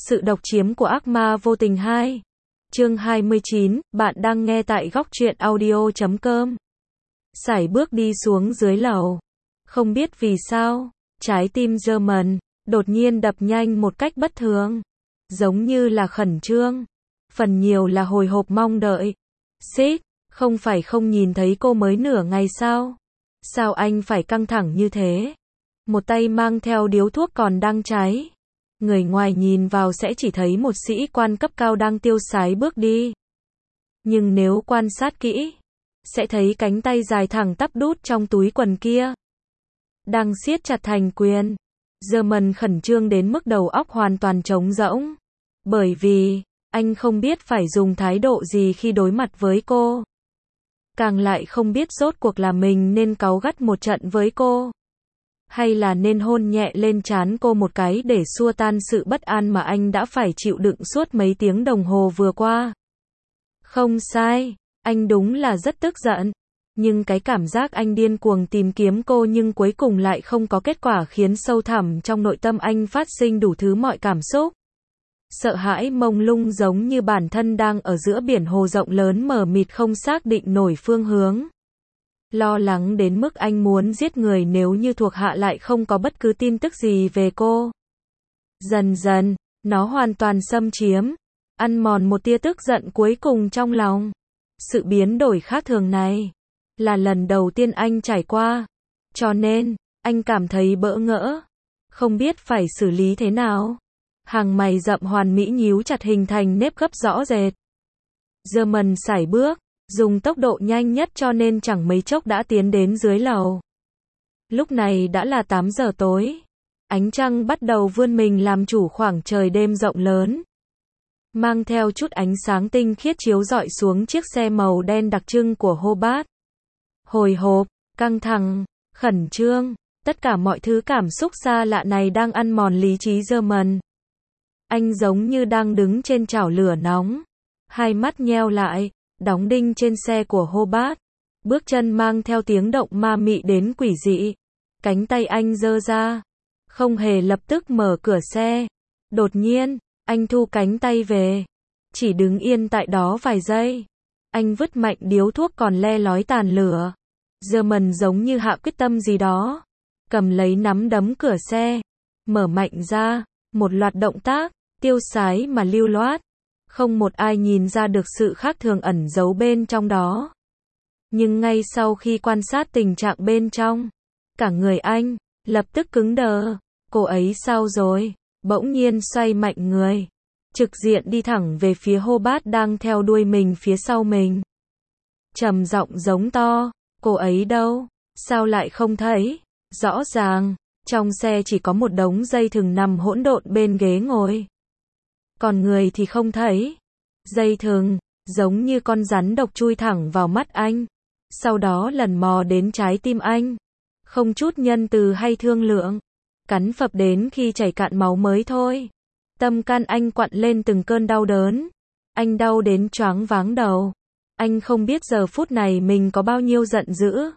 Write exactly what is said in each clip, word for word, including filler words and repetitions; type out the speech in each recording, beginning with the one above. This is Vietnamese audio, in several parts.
Sự độc chiếm của ác ma vô tình hai. Chương hai mươi chín, bạn đang nghe tại góc truyện audio chấm com. Sải bước đi xuống dưới lầu. Không biết vì sao, trái tim German đột nhiên đập nhanh một cách bất thường. Giống như là khẩn trương. Phần nhiều là hồi hộp mong đợi. Xích, không phải không nhìn thấy cô mới nửa ngày sao? Sao anh phải căng thẳng như thế? Một tay mang theo điếu thuốc còn đang cháy. Người ngoài nhìn vào sẽ chỉ thấy một sĩ quan cấp cao đang tiêu sái bước đi. Nhưng nếu quan sát kỹ, sẽ thấy cánh tay dài thẳng tắp đút trong túi quần kia. Đang siết chặt thành quyền. German khẩn trương đến mức đầu óc hoàn toàn trống rỗng. Bởi vì, anh không biết phải dùng thái độ gì khi đối mặt với cô. Càng lại không biết rốt cuộc là mình nên cáu gắt một trận với cô. Hay là nên hôn nhẹ lên trán cô một cái để xua tan sự bất an mà anh đã phải chịu đựng suốt mấy tiếng đồng hồ vừa qua. Không sai, anh đúng là rất tức giận. Nhưng cái cảm giác anh điên cuồng tìm kiếm cô nhưng cuối cùng lại không có kết quả khiến sâu thẳm trong nội tâm anh phát sinh đủ thứ mọi cảm xúc. Sợ hãi mông lung giống như bản thân đang ở giữa biển hồ rộng lớn mờ mịt không xác định nổi phương hướng. Lo lắng đến mức anh muốn giết người nếu như thuộc hạ lại không có bất cứ tin tức gì về cô. Dần dần, nó hoàn toàn xâm chiếm, ăn mòn một tia tức giận cuối cùng trong lòng. Sự biến đổi khác thường này là lần đầu tiên anh trải qua, cho nên anh cảm thấy bỡ ngỡ, không biết phải xử lý thế nào. Hàng mày rậm hoàn mỹ nhíu chặt hình thành nếp gấp rõ rệt. German sải bước, dùng tốc độ nhanh nhất cho nên chẳng mấy chốc đã tiến đến dưới lầu. Lúc này đã là tám giờ tối. Ánh trăng bắt đầu vươn mình làm chủ khoảng trời đêm rộng lớn. Mang theo chút ánh sáng tinh khiết chiếu rọi xuống chiếc xe màu đen đặc trưng của Hobart. Hồi hộp, căng thẳng, khẩn trương, tất cả mọi thứ cảm xúc xa lạ này đang ăn mòn lý trí German. Anh giống như đang đứng trên chảo lửa nóng. Hai mắt nheo lại, đóng đinh trên xe của Hobart. Bước chân mang theo tiếng động ma mị đến quỷ dị. Cánh tay anh giơ ra, không hề lập tức mở cửa xe. Đột nhiên, anh thu cánh tay về. Chỉ đứng yên tại đó vài giây. Anh vứt mạnh điếu thuốc còn le lói tàn lửa. German giống như hạ quyết tâm gì đó. Cầm lấy nắm đấm cửa xe. Mở mạnh ra, một loạt động tác, tiêu sái mà lưu loát. Không một ai nhìn ra được sự khác thường ẩn giấu bên trong đó. Nhưng ngay sau khi quan sát tình trạng bên trong, cả người anh lập tức cứng đờ. Cô ấy sao rồi? Bỗng nhiên xoay mạnh người, trực diện đi thẳng về phía Hobart đang theo đuôi mình phía sau mình. Trầm giọng giống to, cô ấy đâu? Sao lại không thấy? Rõ ràng, trong xe chỉ có một đống dây thừng nằm hỗn độn bên ghế ngồi. Còn người thì không thấy. Dây thừng, giống như con rắn độc chui thẳng vào mắt anh. Sau đó lần mò đến trái tim anh. Không chút nhân từ hay thương lượng. Cắn phập đến khi chảy cạn máu mới thôi. Tâm can anh quặn lên từng cơn đau đớn. Anh đau đến choáng váng đầu. Anh không biết giờ phút này mình có bao nhiêu giận dữ.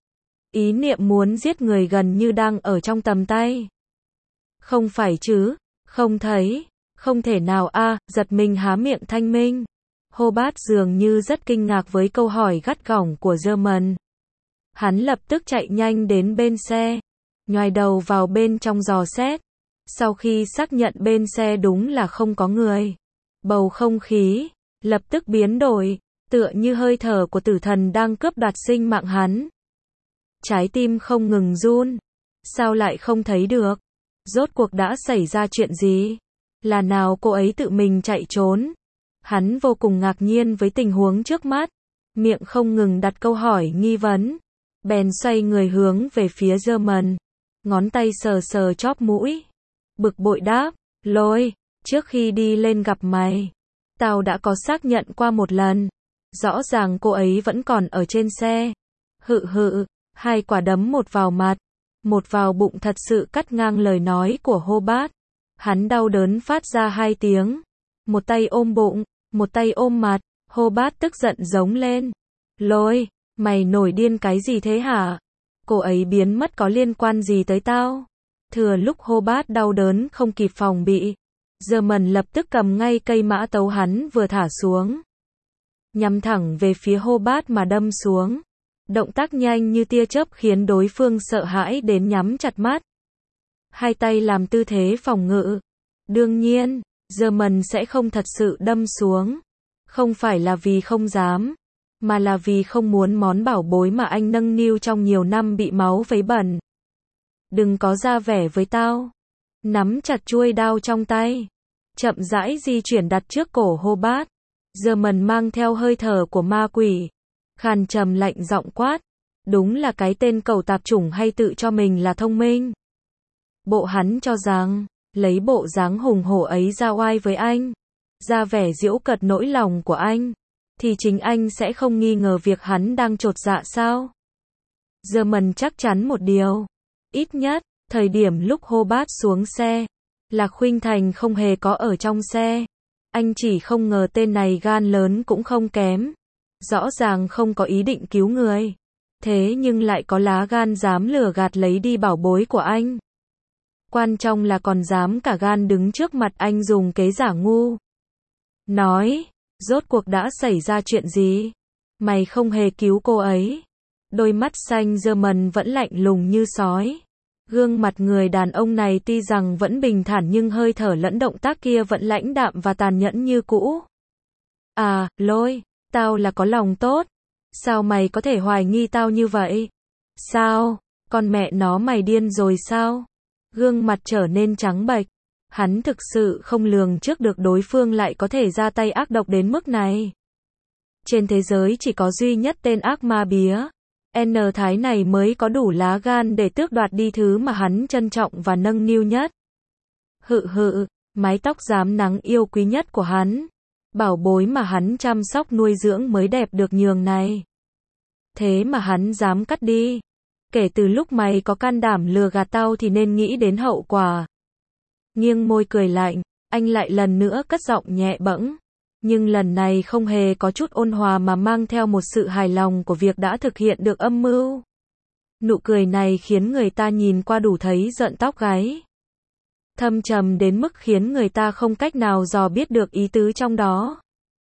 Ý niệm muốn giết người gần như đang ở trong tầm tay. Không phải chứ, không thấy. Không thể nào a, à, giật mình há miệng thanh minh. Hobart dường như rất kinh ngạc với câu hỏi gắt gỏng của German. Hắn lập tức chạy nhanh đến bên xe, nhoài đầu vào bên trong dò xét. Sau khi xác nhận bên xe đúng là không có người, bầu không khí lập tức biến đổi, tựa như hơi thở của tử thần đang cướp đoạt sinh mạng hắn. Trái tim không ngừng run. Sao lại không thấy được? Rốt cuộc đã xảy ra chuyện gì? Là nào cô ấy tự mình chạy trốn? Hắn vô cùng ngạc nhiên với tình huống trước mắt, miệng không ngừng đặt câu hỏi nghi vấn. Bèn xoay người hướng về phía German, ngón tay sờ sờ chóp mũi. Bực bội đáp, lôi, trước khi đi lên gặp mày, tao đã có xác nhận qua một lần. Rõ ràng cô ấy vẫn còn ở trên xe. Hự hự, hai quả đấm một vào mặt, một vào bụng thật sự cắt ngang lời nói của Hobart. Hắn đau đớn phát ra hai tiếng. Một tay ôm bụng, một tay ôm mặt. Hobart tức giận giống lên. Lôi, mày nổi điên cái gì thế hả? Cô ấy biến mất có liên quan gì tới tao? Thừa lúc Hobart đau đớn không kịp phòng bị, German lập tức cầm ngay cây mã tấu hắn vừa thả xuống, nhắm thẳng về phía Hobart mà đâm xuống. Động tác nhanh như tia chớp khiến đối phương sợ hãi đến nhắm chặt mắt. Hai tay làm tư thế phòng ngự. Đương nhiên, German sẽ không thật sự đâm xuống. Không phải là vì không dám, mà là vì không muốn món bảo bối mà anh nâng niu trong nhiều năm bị máu vấy bẩn. Đừng có ra vẻ với tao. Nắm chặt chuôi đao trong tay, chậm rãi di chuyển đặt trước cổ Hobart. German mang theo hơi thở của ma quỷ, khàn trầm lạnh giọng quát. Đúng là cái tên cẩu tạp chủng hay tự cho mình là thông minh. Bộ hắn cho rằng, lấy bộ dáng hùng hổ ấy ra oai với anh, ra vẻ giễu cợt nỗi lòng của anh, thì chính anh sẽ không nghi ngờ việc hắn đang chột dạ sao? German chắc chắn một điều. Ít nhất, thời điểm lúc Hobart xuống xe, Lạc Khuynh Thành không hề có ở trong xe. Anh chỉ không ngờ tên này gan lớn cũng không kém. Rõ ràng không có ý định cứu người. Thế nhưng lại có lá gan dám lừa gạt lấy đi bảo bối của anh. Quan trọng là còn dám cả gan đứng trước mặt anh dùng kế giả ngu. Nói, rốt cuộc đã xảy ra chuyện gì? Mày không hề cứu cô ấy. Đôi mắt xanh German vẫn lạnh lùng như sói. Gương mặt người đàn ông này tuy rằng vẫn bình thản nhưng hơi thở lẫn động tác kia vẫn lãnh đạm và tàn nhẫn như cũ. À, Lôi, tao là có lòng tốt. Sao mày có thể hoài nghi tao như vậy? Sao? Con mẹ nó mày điên rồi sao? Gương mặt trở nên trắng bệch. Hắn thực sự không lường trước được đối phương lại có thể ra tay ác độc đến mức này. Trên thế giới chỉ có duy nhất tên ác ma bía N Thái này mới có đủ lá gan để tước đoạt đi thứ mà hắn trân trọng và nâng niu nhất. Hự hự, mái tóc rám nắng yêu quý nhất của hắn. Bảo bối mà hắn chăm sóc nuôi dưỡng mới đẹp được nhường này. Thế mà hắn dám cắt đi. Kể từ lúc mày có can đảm lừa gạt tao thì nên nghĩ đến hậu quả. Nghiêng môi cười lạnh, anh lại lần nữa cất giọng nhẹ bẫng. Nhưng lần này không hề có chút ôn hòa mà mang theo một sự hài lòng của việc đã thực hiện được âm mưu. Nụ cười này khiến người ta nhìn qua đủ thấy rợn tóc gáy. Thâm trầm đến mức khiến người ta không cách nào dò biết được ý tứ trong đó.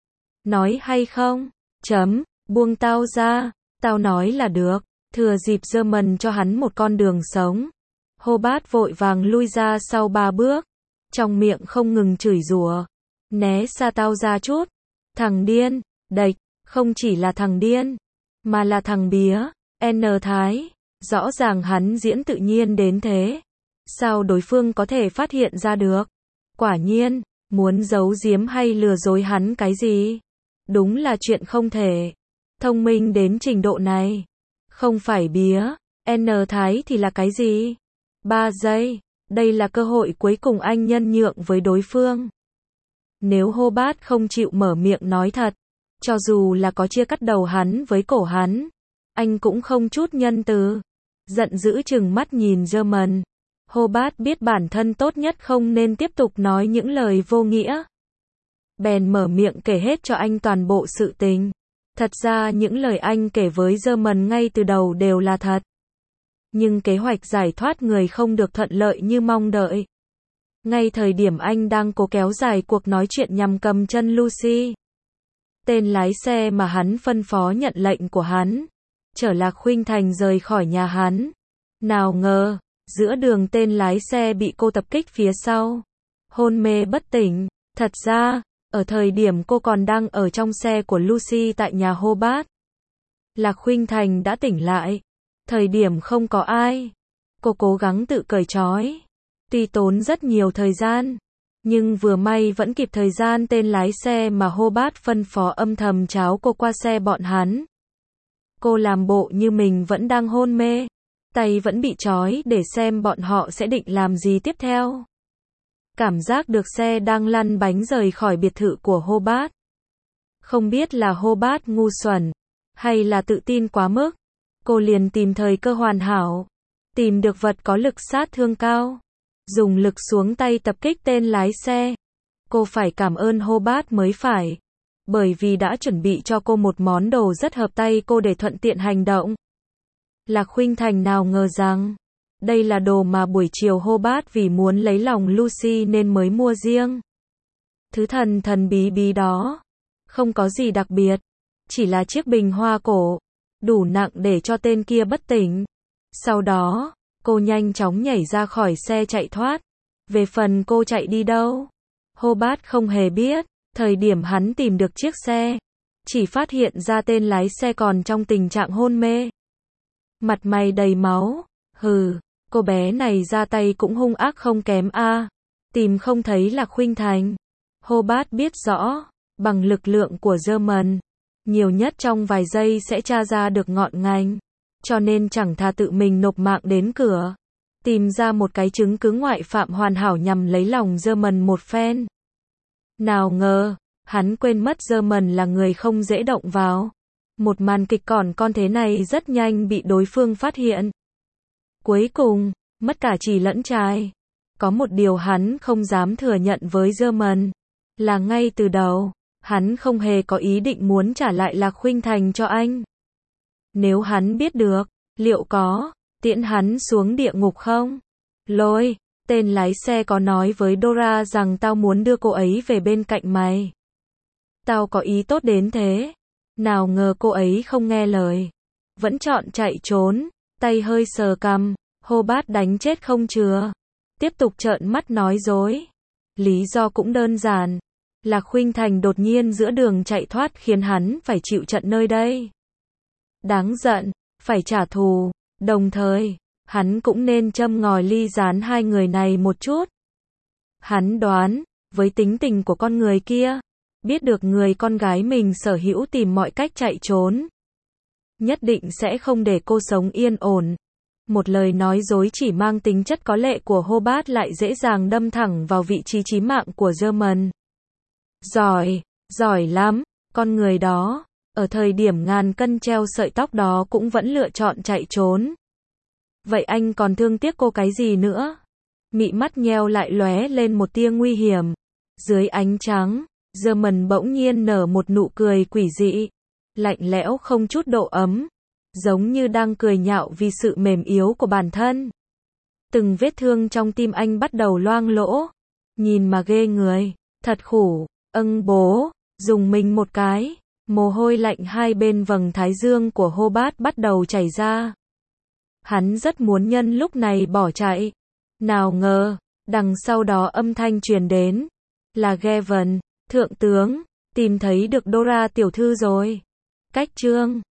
Nói hay không? Chấm, buông tao ra. Tao nói là được. Thừa dịp German cho hắn một con đường sống. Hobart vội vàng lui ra sau ba bước. Trong miệng không ngừng chửi rủa. Né xa tao ra chút. Thằng điên, đệch, không chỉ là thằng điên, mà là thằng bía, N Thái. Rõ ràng hắn diễn tự nhiên đến thế. Sao đối phương có thể phát hiện ra được? Quả nhiên, muốn giấu giếm hay lừa dối hắn cái gì? Đúng là chuyện không thể. Thông minh đến trình độ này. Không phải bía, N Thái thì là cái gì? Ba giây, đây là cơ hội cuối cùng anh nhân nhượng với đối phương. Nếu Hobart không chịu mở miệng nói thật, cho dù là có chia cắt đầu hắn với cổ hắn, anh cũng không chút nhân từ. Giận dữ trừng mắt nhìn German. Hobart biết bản thân tốt nhất không nên tiếp tục nói những lời vô nghĩa. Bèn mở miệng kể hết cho anh toàn bộ sự tình. Thật ra những lời anh kể với German ngay từ đầu đều là thật. Nhưng kế hoạch giải thoát người không được thuận lợi như mong đợi. Ngay thời điểm anh đang cố kéo dài cuộc nói chuyện nhằm cầm chân Lucy, tên lái xe mà hắn phân phó nhận lệnh của hắn, chở Lạc Khuynh Thành rời khỏi nhà hắn. Nào ngờ, giữa đường tên lái xe bị cô tập kích phía sau, hôn mê bất tỉnh. Thật ra, ở thời điểm cô còn đang ở trong xe của Lucy tại nhà Hobart, Lạc Khuynh Thành đã tỉnh lại. Thời điểm không có ai, cô cố gắng tự cởi trói. Tuy tốn rất nhiều thời gian, nhưng vừa may vẫn kịp thời gian tên lái xe mà Hobart phân phó âm thầm tráo cô qua xe bọn hắn. Cô làm bộ như mình vẫn đang hôn mê, tay vẫn bị trói để xem bọn họ sẽ định làm gì tiếp theo. Cảm giác được xe đang lăn bánh rời khỏi biệt thự của Hobart. Không biết là Hobart ngu xuẩn, hay là tự tin quá mức, cô liền tìm thời cơ hoàn hảo, tìm được vật có lực sát thương cao, dùng lực xuống tay tập kích tên lái xe. Cô phải cảm ơn Hobart mới phải, bởi vì đã chuẩn bị cho cô một món đồ rất hợp tay cô để thuận tiện hành động. Lạc Khuynh Thành nào ngờ rằng, đây là đồ mà buổi chiều Hobart vì muốn lấy lòng Lucy nên mới mua riêng. Thứ thần thần bí bí đó. Không có gì đặc biệt. Chỉ là chiếc bình hoa cổ. Đủ nặng để cho tên kia bất tỉnh. Sau đó, cô nhanh chóng nhảy ra khỏi xe chạy thoát. Về phần cô chạy đi đâu? Hobart không hề biết. Thời điểm hắn tìm được chiếc xe, chỉ phát hiện ra tên lái xe còn trong tình trạng hôn mê. Mặt mày đầy máu. Hừ, cô bé này ra tay cũng hung ác không kém a. Tìm không thấy là Khuynh Thành. Hobart biết rõ, bằng lực lượng của German, nhiều nhất trong vài giây sẽ tra ra được ngọn ngành. Cho nên chẳng thà tự mình nộp mạng đến cửa. Tìm ra một cái chứng cứ ngoại phạm hoàn hảo nhằm lấy lòng German một phen. Nào ngờ, hắn quên mất German là người không dễ động vào. Một màn kịch còn con thế này rất nhanh bị đối phương phát hiện. Cuối cùng, mất cả chì lẫn trai. Có một điều hắn không dám thừa nhận với German, là ngay từ đầu, hắn không hề có ý định muốn trả lại Lạc Khuynh Thành cho anh. Nếu hắn biết được, liệu có tiễn hắn xuống địa ngục không? Lôi, tên lái xe có nói với Dora rằng tao muốn đưa cô ấy về bên cạnh mày. Tao có ý tốt đến thế. Nào ngờ cô ấy không nghe lời. Vẫn chọn chạy trốn, tay hơi sờ cằm, Hobart đánh chết không chừa. Tiếp tục trợn mắt nói dối. Lý do cũng đơn giản. Lạc Khuynh Thành đột nhiên giữa đường chạy thoát khiến hắn phải chịu trận nơi đây. Đáng giận, phải trả thù. Đồng thời, hắn cũng nên châm ngòi ly gián hai người này một chút. Hắn đoán, với tính tình của con người kia, biết được người con gái mình sở hữu tìm mọi cách chạy trốn, nhất định sẽ không để cô sống yên ổn. Một lời nói dối chỉ mang tính chất có lệ của Hobart lại dễ dàng đâm thẳng vào vị trí chí mạng của German. Giỏi, giỏi lắm, con người đó, ở thời điểm ngàn cân treo sợi tóc đó cũng vẫn lựa chọn chạy trốn. Vậy anh còn thương tiếc cô cái gì nữa? Mị mắt nheo lại lóe lên một tia nguy hiểm. Dưới ánh trắng, German bỗng nhiên nở một nụ cười quỷ dị, lạnh lẽo không chút độ ấm, giống như đang cười nhạo vì sự mềm yếu của bản thân. Từng vết thương trong tim anh bắt đầu loang lỗ. Nhìn mà ghê người, thật khủ. Âng bố, dùng mình một cái, mồ hôi lạnh hai bên vầng thái dương của Hobart bắt đầu chảy ra. Hắn rất muốn nhân lúc này bỏ chạy. Nào ngờ, đằng sau đó âm thanh truyền đến. Là Gavin, thượng tướng, tìm thấy được Dora tiểu thư rồi. Cách chương